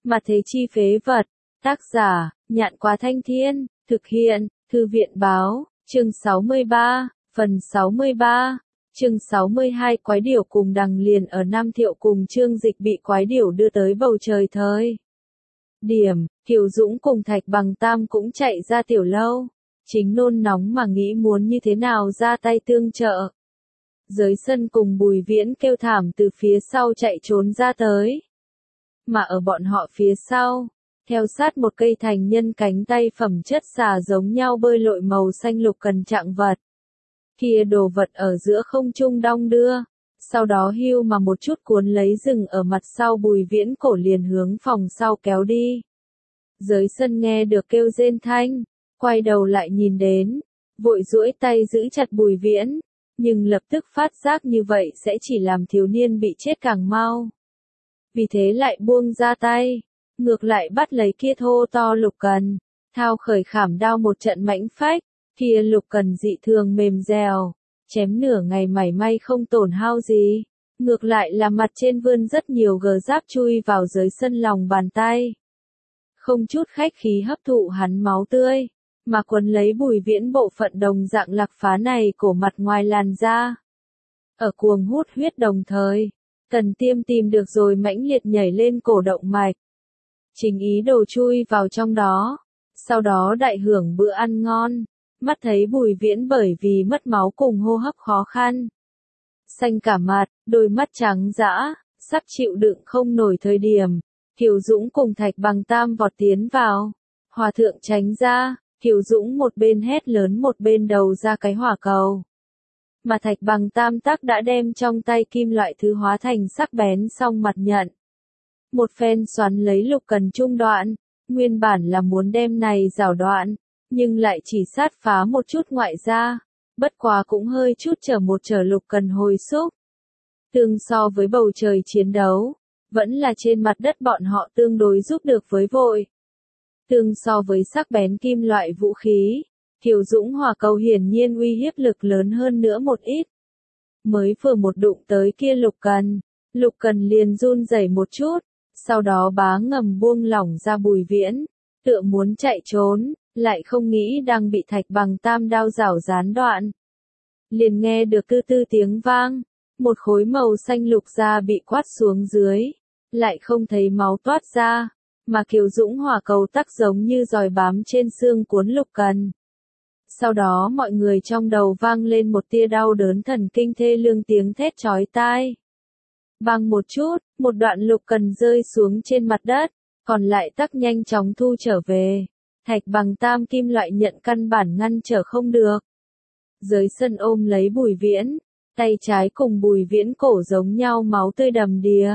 Mà thế chi phế vật. Tác giả, Nhạn Quá Thanh Thiên, thực hiện, Thư viện báo, chương 63, phần 63, chương 62 Quái điểu cùng Đằng liền ở Nam Thiệu cùng Trương Dịch bị quái điểu đưa tới bầu trời thời điểm, Kiều Dũng cùng Thạch Bằng Tam cũng chạy ra tiểu lâu, chính nôn nóng mà nghĩ muốn như thế nào ra tay tương trợ. Giới sân cùng Bùi Viễn kêu thảm từ phía sau chạy trốn ra tới. Mà ở bọn họ phía sau, theo sát một cây thành nhân cánh tay phẩm chất xà giống nhau bơi lội màu xanh lục cần trạng vật. Kia đồ vật ở giữa không trung đong đưa, sau đó hưu mà một chút cuốn lấy rừng ở mặt sau Bùi Viễn cổ liền hướng phòng sau kéo đi. Giới sân nghe được kêu rên thanh, quay đầu lại nhìn đến, vội duỗi tay giữ chặt Bùi Viễn, nhưng lập tức phát giác như vậy sẽ chỉ làm thiếu niên bị chết càng mau. Vì thế lại buông ra tay, ngược lại bắt lấy kia thô to lục cần, thao khởi khảm đao một trận mãnh phách, kia lục cần dị thường mềm dẻo, chém nửa ngày mảy may không tổn hao gì, ngược lại là mặt trên vươn rất nhiều gờ giáp chui vào dưới sân lòng bàn tay. Không chút khách khí hấp thụ hắn máu tươi, mà quấn lấy Bùi Viễn bộ phận đồng dạng lạc phá này cổ mặt ngoài làn da. Ở cuồng hút huyết đồng thời, Tần Tiêm tìm được rồi mãnh liệt nhảy lên cổ động mạch. Chính ý đồ chui vào trong đó, sau đó đại hưởng bữa ăn ngon, mắt thấy Bùi Viễn bởi vì mất máu cùng hô hấp khó khăn. Xanh cả mặt, đôi mắt trắng dã, sắp chịu đựng không nổi thời điểm, Kiều Dũng cùng Thạch Bằng Tam vọt tiến vào. Hòa thượng tránh ra, Kiều Dũng một bên hét lớn một bên đầu ra cái hỏa cầu. Mà Thạch Bằng Tam tắc đã đem trong tay kim loại thứ hóa thành sắc bén song mặt nhận. Một phen xoắn lấy lục cần trung đoạn, nguyên bản là muốn đem này rào đoạn, nhưng lại chỉ sát phá một chút ngoại ra, bất quá cũng hơi chút trở lục cần hồi xúc. Tương so với bầu trời chiến đấu, vẫn là trên mặt đất bọn họ tương đối giúp được với vội. Tương so với sắc bén kim loại vũ khí, Kiều Dũng hỏa cầu hiển nhiên uy hiếp lực lớn hơn nữa một ít. Mới vừa một đụng tới kia lục cần liền run rẩy một chút, sau đó bá ngầm buông lỏng ra Bùi Viễn, tựa muốn chạy trốn, lại không nghĩ đang bị Thạch Bằng Tam đao rảo gián đoạn. Liền nghe được tư tư tiếng vang, một khối màu xanh lục da bị quát xuống dưới, lại không thấy máu toát ra, mà Kiều Dũng hỏa cầu tắc giống như giòi bám trên xương cuốn lục cần. Sau đó mọi người trong đầu vang lên một tia đau đớn thần kinh thê lương tiếng thét chói tai. Bang một chút, một đoạn lục cần rơi xuống trên mặt đất, còn lại tắc nhanh chóng thu trở về. Thạch Bằng Tam kim loại nhận căn bản ngăn trở không được. Dưới sân ôm lấy Bùi Viễn, tay trái cùng Bùi Viễn cổ giống nhau máu tươi đầm đìa.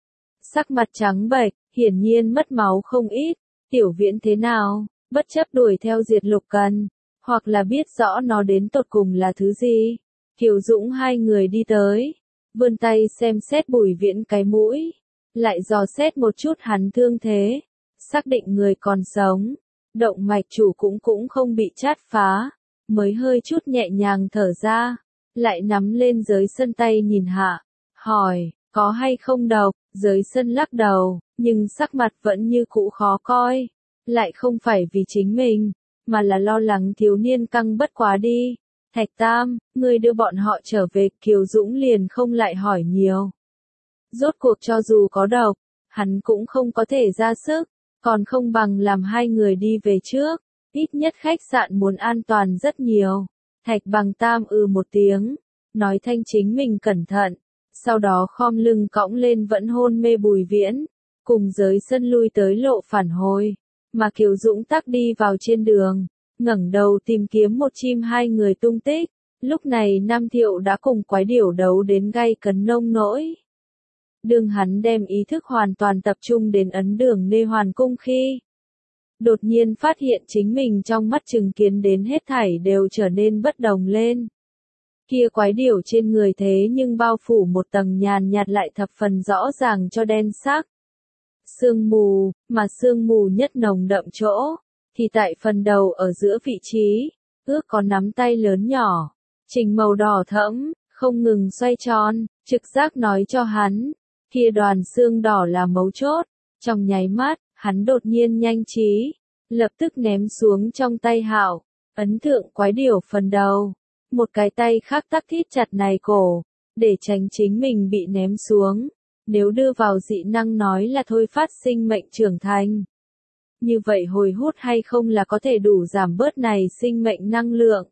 Sắc mặt trắng bệch, hiển nhiên mất máu không ít. Tiểu Viễn thế nào, bất chấp đuổi theo diệt lục cần, hoặc là biết rõ nó đến tột cùng là thứ gì. Kiều Dũng hai người đi tới, vươn tay xem xét Bùi Viễn cái mũi, lại dò xét một chút hắn thương thế, xác định người còn sống, động mạch chủ cũng không bị chát phá, mới hơi chút nhẹ nhàng thở ra, lại nắm lên giới sân tay nhìn hạ, hỏi, có hay không độc, giới sân lắc đầu, nhưng sắc mặt vẫn như cũ khó coi, lại không phải vì chính mình, mà là lo lắng thiếu niên căng bất quá đi. Thạch Tam, ngươi đưa bọn họ trở về, Kiều Dũng liền không lại hỏi nhiều. Rốt cuộc cho dù có độc, hắn cũng không có thể ra sức, còn không bằng làm hai người đi về trước, ít nhất khách sạn muốn an toàn rất nhiều. Thạch Bằng Tam một tiếng, nói thanh chính mình cẩn thận, sau đó khom lưng cõng lên vẫn hôn mê Bùi Viễn, cùng giới sân lui tới lộ phản hồi, mà Kiều Dũng tắc đi vào trên đường. Ngẩng đầu tìm kiếm một chim hai người tung tích, lúc này Nam Thiệu đã cùng quái điểu đấu đến gay cấn nông nỗi. Đương hắn đem ý thức hoàn toàn tập trung đến ấn đường Nê Hoàn Cung khi đột nhiên phát hiện chính mình trong mắt chứng kiến đến hết thảy đều trở nên bất đồng lên. Kia quái điểu trên người thế nhưng bao phủ một tầng nhàn nhạt lại thập phần rõ ràng cho đen sắc. Sương mù, mà sương mù nhất nồng đậm chỗ thì tại phần đầu ở giữa vị trí, ước có nắm tay lớn nhỏ, trình màu đỏ thẫm, không ngừng xoay tròn, trực giác nói cho hắn, kia đoàn xương đỏ là mấu chốt, Trong nháy mắt, hắn đột nhiên nhanh trí, lập tức ném xuống trong tay Hạo, ấn thượng quái điểu phần đầu. Một cái tay khác tắc thít chặt này cổ, để tránh chính mình bị ném xuống. Nếu đưa vào dị năng nói là thôi phát sinh mệnh trưởng thành. Như vậy hồi hút hay không là có thể đủ giảm bớt này sinh mệnh năng lượng.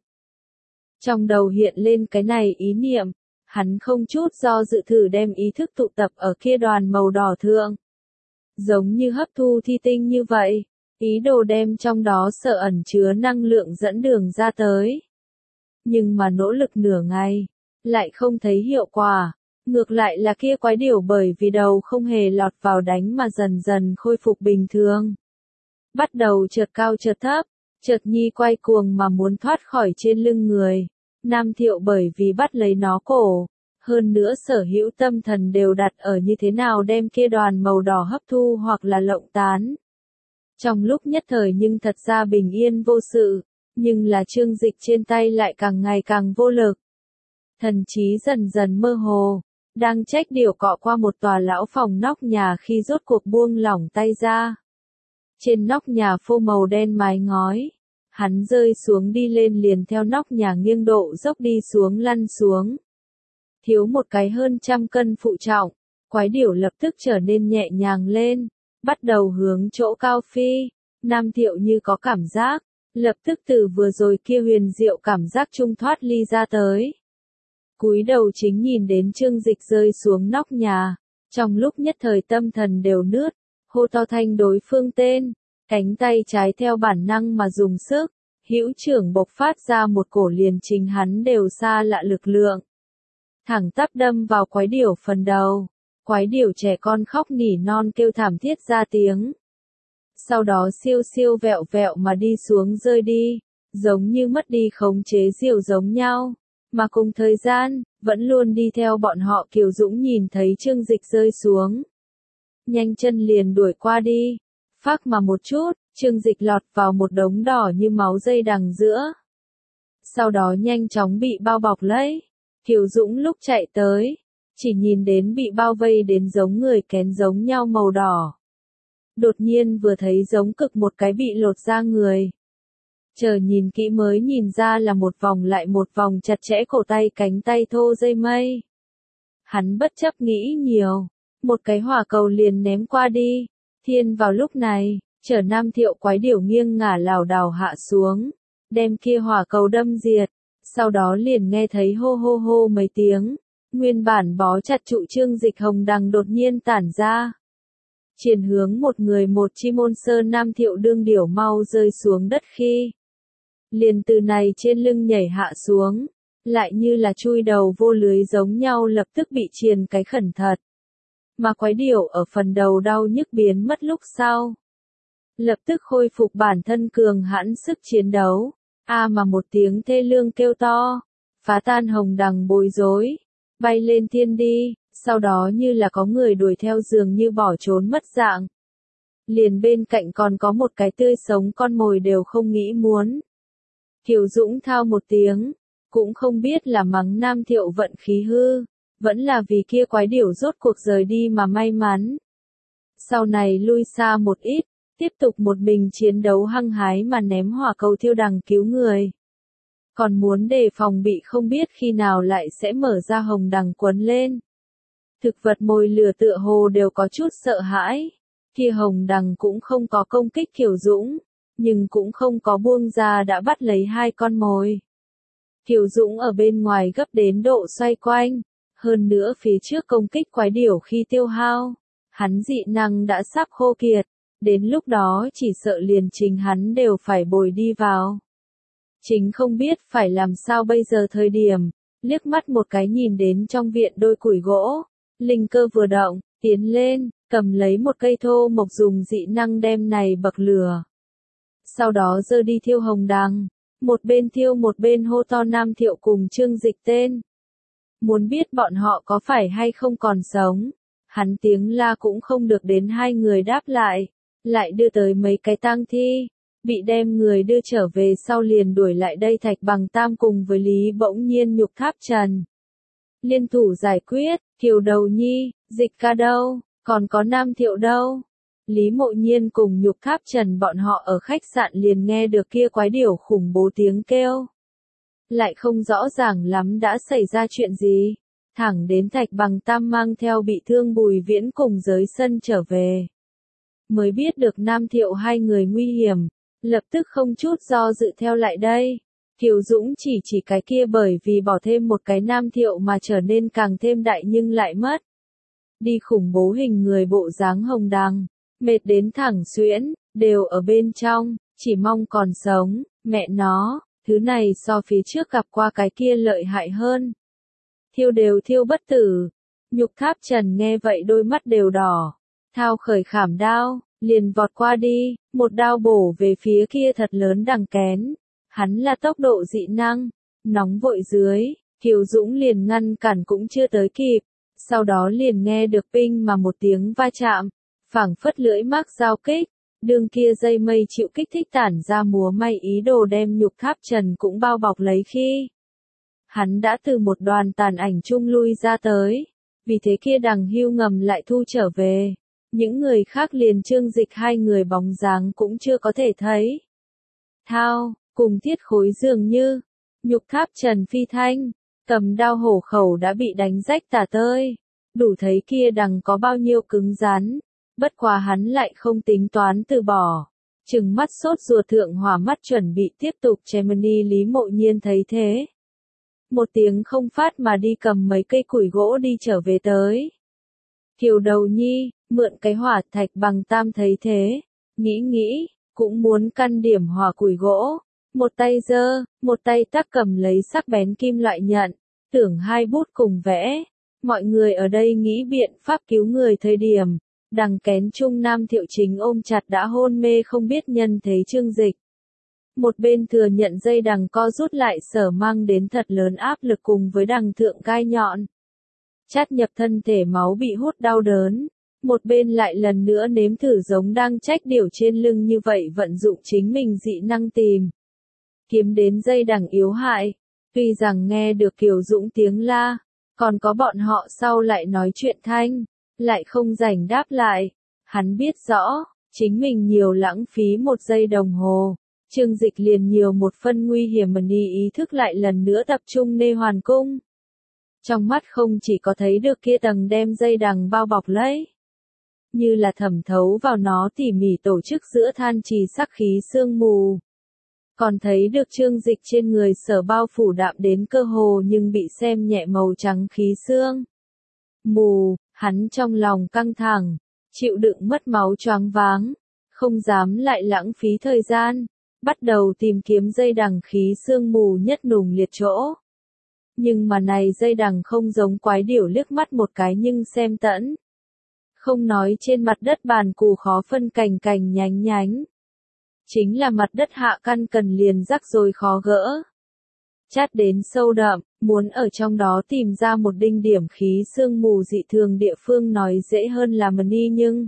Trong đầu hiện lên cái này ý niệm, hắn không chút do dự thử đem ý thức tụ tập ở kia đoàn màu đỏ thượng. Giống như hấp thu thi tinh như vậy, ý đồ đem trong đó sợ ẩn chứa năng lượng dẫn đường ra tới. Nhưng mà nỗ lực nửa ngày, lại không thấy hiệu quả. Ngược lại là kia quái điểu bởi vì đầu không hề lọt vào đánh mà dần dần khôi phục bình thường. Bắt đầu chợt cao chợt thấp, chợt nhi quay cuồng mà muốn thoát khỏi trên lưng người. Nam Thiệu bởi vì bắt lấy nó cổ, hơn nữa sở hữu tâm thần đều đặt ở như thế nào đem kia đoàn màu đỏ hấp thu hoặc là lộng tán. Trong lúc nhất thời nhưng thật ra bình yên vô sự, nhưng là Trương Dịch trên tay lại càng ngày càng vô lực. Thần trí dần dần mơ hồ, đang trách điều cọ qua một tòa lão phòng nóc nhà khi rốt cuộc buông lỏng tay ra. Trên nóc nhà phô màu đen mái ngói, hắn rơi xuống đi lên liền theo nóc nhà nghiêng độ dốc đi xuống lăn xuống. Thiếu một cái hơn 100 cân phụ trọng, quái điểu lập tức trở nên nhẹ nhàng lên, bắt đầu hướng chỗ cao phi. Nam Thiệu như có cảm giác, lập tức từ vừa rồi kia huyền diệu cảm giác trung thoát ly ra tới. Cúi đầu chính nhìn đến Trương Dịch rơi xuống nóc nhà, trong lúc nhất thời tâm thần đều nướt, hô to thanh đối phương tên, cánh tay trái theo bản năng mà dùng sức, hữu trưởng bộc phát ra một cổ liền chính hắn đều xa lạ lực lượng. Thẳng tắp đâm vào quái điểu phần đầu, quái điểu trẻ con khóc nỉ non kêu thảm thiết ra tiếng. Sau đó siêu siêu vẹo vẹo mà đi xuống rơi đi, giống như mất đi khống chế diều giống nhau. Mà cùng thời gian, vẫn luôn đi theo bọn họ Kiều Dũng nhìn thấy Trương Dịch rơi xuống. Nhanh chân liền đuổi qua đi. Phác mà một chút, Trương Dịch lọt vào một đống đỏ như máu dây đằng giữa. Sau đó nhanh chóng bị bao bọc lấy. Kiều Dũng lúc chạy tới, chỉ nhìn đến bị bao vây đến giống người kén giống nhau màu đỏ. Đột nhiên vừa thấy giống cực một cái bị lột ra người. Chờ nhìn kỹ mới nhìn ra là một vòng lại một vòng chặt chẽ cổ tay cánh tay thô dây mây. Hắn bất chấp nghĩ nhiều, một cái hỏa cầu liền ném qua đi. Thiên vào lúc này, chở Nam Thiệu quái điểu nghiêng ngả lảo đảo hạ xuống, đem kia hỏa cầu đâm diệt. Sau đó liền nghe thấy hô hô hô mấy tiếng, nguyên bản bó chặt trụ Trương Dịch hồng đằng đột nhiên tản ra. Triển hướng một người một chi môn sơn. Nam Thiệu đương điểu mau rơi xuống đất khi liền từ này trên lưng nhảy hạ xuống, lại như là chui đầu vô lưới giống nhau lập tức bị triền cái khẩn thật. Mà quái điểu ở phần đầu đau nhức biến mất lúc sau. Lập tức khôi phục bản thân cường hãn sức chiến đấu. Mà một tiếng thê lương kêu to, phá tan hồng đằng bối rối, bay lên thiên đi, sau đó như là có người đuổi theo dường như bỏ trốn mất dạng. Liền bên cạnh còn có một cái tươi sống con mồi đều không nghĩ muốn. Kiều Dũng thao một tiếng, cũng không biết là mắng Nam Thiệu vận khí hư, vẫn là vì kia quái điểu rốt cuộc rời đi mà may mắn. Sau này lui xa một ít, tiếp tục một mình chiến đấu hăng hái mà ném hỏa cầu thiêu đằng cứu người. Còn muốn đề phòng bị không biết khi nào lại sẽ mở ra hồng đằng quấn lên. Thực vật mồi lửa tựa hồ đều có chút sợ hãi. Kia hồng đằng cũng không có công kích Kiều Dũng, nhưng cũng không có buông ra đã bắt lấy hai con mồi. Kiều Dũng ở bên ngoài gấp đến độ xoay quanh, hơn nữa phía trước công kích quái điểu khi tiêu hao, hắn dị năng đã sắp khô kiệt, đến lúc đó chỉ sợ liền chính hắn đều phải bồi đi vào. Chính không biết phải làm sao bây giờ thời điểm, liếc mắt một cái nhìn đến trong viện đôi củi gỗ, linh cơ vừa động, tiến lên, cầm lấy một cây thô mộc dùng dị năng đem này bậc lửa. Sau đó giơ đi thiêu hồng đằng, một bên thiêu một bên hô to Nam Thiệu cùng Trương Dịch tên. Muốn biết bọn họ có phải hay không còn sống, hắn tiếng la cũng không được đến hai người đáp lại đưa tới mấy cái tang thi, bị đem người đưa trở về sau liền đuổi lại đây Thạch Bằng Tam cùng với Lý Bỗng Nhiên nhục tháp trần. Liên thủ giải quyết, Kiều Đầu Nhi, Dịch ca đâu, còn có Nam Thiệu đâu. Lý Mộ Nhiên cùng Nhục Tháp Trần bọn họ ở khách sạn liền nghe được kia quái điểu khủng bố tiếng kêu. Lại không rõ ràng lắm đã xảy ra chuyện gì. Thẳng đến Thạch Bằng Tam mang theo bị thương Bùi Viễn cùng giới sân trở về. Mới biết được Nam Thiệu hai người nguy hiểm, lập tức không chút do dự theo lại đây. Kiều Dũng chỉ cái kia bởi vì bỏ thêm một cái Nam Thiệu mà trở nên càng thêm đại nhưng lại mất. Đi khủng bố hình người bộ dáng hồng đằng, mệt đến thẳng xuyễn, đều ở bên trong, chỉ mong còn sống, mẹ nó, thứ này so phía trước gặp qua cái kia lợi hại hơn. Thiêu đều thiêu bất tử. Nhục Tháp Trần nghe vậy đôi mắt đều đỏ, thao khởi khảm đao, liền vọt qua đi, một đao bổ về phía kia thật lớn đằng kén. Hắn là tốc độ dị năng, nóng vội dưới, Kiều Dũng liền ngăn cản cũng chưa tới kịp, sau đó liền nghe được pinh mà một tiếng va chạm, phảng phất lưỡi mác giao kích, đường kia dây mây chịu kích thích tản ra múa may ý đồ đem Nhục Tháp Trần cũng bao bọc lấy khi. Hắn đã từ một đoàn tàn ảnh chung lui ra tới, vì thế kia đằng hưu ngầm lại thu trở về, những người khác liền Trương Dịch hai người bóng dáng cũng chưa có thể thấy. Thao, cùng Thiết Khối dường như, Nhục Tháp Trần phi thanh, cầm đao hổ khẩu đã bị đánh rách tả tơi, đủ thấy kia đằng có bao nhiêu cứng rắn, bất quá hắn lại không tính toán từ bỏ, trừng mắt sốt ruột thượng hỏa mắt chuẩn bị tiếp tục chém đi. Lý Mộ Nhiên thấy thế, một tiếng không phát mà đi cầm mấy cây củi gỗ đi trở về tới. Kiều Đầu Nhi, mượn cái hỏa. Thạch Bằng Tam thấy thế, nghĩ, cũng muốn căn điểm hỏa củi gỗ, một tay giơ, một tay tắc cầm lấy sắc bén kim loại nhận, tưởng hai bút cùng vẽ. Mọi người ở đây nghĩ biện pháp cứu người thời điểm, đằng kén Trung Nam Thiệu chính ôm chặt đã hôn mê không biết nhân thế Trương Dịch. Một bên thừa nhận dây đằng co rút lại sở mang đến thật lớn áp lực cùng với đằng thượng gai nhọn. Chát nhập thân thể máu bị hút đau đớn. Một bên lại lần nữa nếm thử giống đang trách điểu trên lưng như vậy vận dụng chính mình dị năng tìm. Kiếm đến dây đằng yếu hại. Tuy rằng nghe được Kiều Dũng tiếng la, còn có bọn họ sau lại nói chuyện thanh, lại không rảnh đáp lại. Hắn biết rõ, chính mình nhiều lãng phí một giây đồng hồ. Trương Dịch liền nhiều một phân nguy hiểm mà ý thức lại lần nữa tập trung nê hoàn cung. Trong mắt không chỉ có thấy được kia tầng đem dây đằng bao bọc lấy, như là thẩm thấu vào nó tỉ mỉ tổ chức giữa than trì sắc khí sương mù. Còn thấy được Trương Dịch trên người sở bao phủ đạm đến cơ hồ nhưng bị xem nhẹ màu trắng khí sương mù, hắn trong lòng căng thẳng, chịu đựng mất máu choáng váng, không dám lại lãng phí thời gian, bắt đầu tìm kiếm dây đằng khí sương mù nhất nùng liệt chỗ. Nhưng mà này dây đằng không giống quái điểu liếc mắt một cái nhưng xem tẫn. Không nói trên mặt đất bàn cù khó phân cành cành nhánh nhánh. Chính là mặt đất hạ căn cần liền rắc rồi khó gỡ. Chát đến sâu đậm, muốn ở trong đó tìm ra một đinh điểm khí sương mù dị thường địa phương nói dễ hơn là mà ni nhưng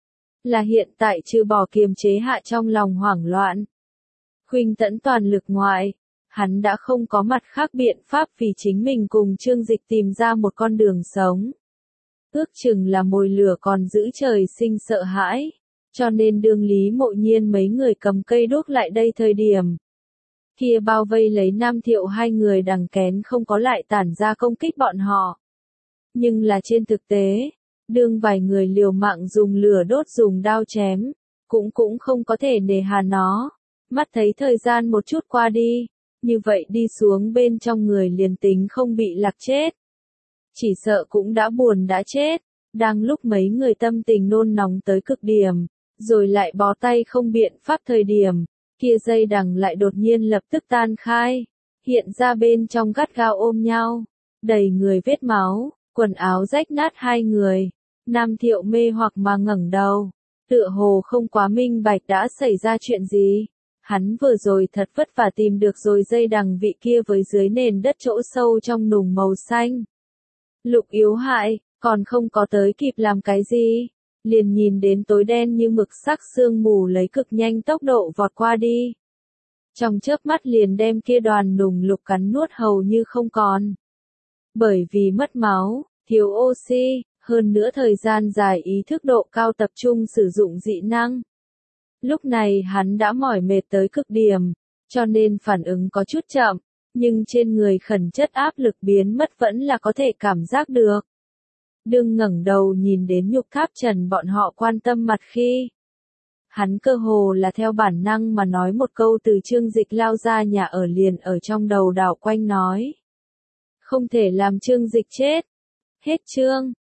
là hiện tại trừ bỏ kiềm chế hạ trong lòng hoảng loạn. Khuynh tẫn toàn lực ngoại, hắn đã không có mặt khác biện pháp vì chính mình cùng Trương Dịch tìm ra một con đường sống. Ước chừng là mồi lửa còn giữ trời sinh sợ hãi, cho nên đương Lý Mộ Nhiên mấy người cầm cây đuốc lại đây thời điểm. Kia bao vây lấy Nam Thiệu hai người đằng kén không có lại tản ra công kích bọn họ. Nhưng là trên thực tế, đương vài người liều mạng dùng lửa đốt dùng đao chém, cũng không có thể nề hà nó. Mắt thấy thời gian một chút qua đi, như vậy đi xuống bên trong người liền tính không bị lạc chết. Chỉ sợ cũng đã buồn đã chết, đang lúc mấy người tâm tình nôn nóng tới cực điểm, rồi lại bó tay không biện pháp thời điểm, kia dây đằng lại đột nhiên lập tức tan khai, hiện ra bên trong gắt gao ôm nhau, đầy người vết máu, quần áo rách nát hai người. Nam Thiệu mê hoặc mà ngẩng đầu, tựa hồ không quá minh bạch đã xảy ra chuyện gì. Hắn vừa rồi thật vất vả tìm được rồi dây đằng vị kia với dưới nền đất chỗ sâu trong nùng màu xanh. Lục yếu hại, còn không có tới kịp làm cái gì, liền nhìn đến tối đen như mực sắc sương mù lấy cực nhanh tốc độ vọt qua đi. Trong chớp mắt liền đem kia đoàn nùng lục cắn nuốt hầu như không còn. Bởi vì mất máu, thiếu oxy, Hơn nữa thời gian dài ý thức độ cao tập trung sử dụng dị năng. Lúc này hắn đã mỏi mệt tới cực điểm, cho nên phản ứng có chút chậm, nhưng trên người khẩn chất áp lực biến mất vẫn là có thể cảm giác được. Đừng ngẩng đầu nhìn đến Nhục Tháp Trần bọn họ quan tâm mặt khi. Hắn cơ hồ là theo bản năng mà nói một câu từ Trương Dịch lao ra nhà ở liền ở trong đầu đảo quanh nói. Không thể làm Trương Dịch chết. Hết chương.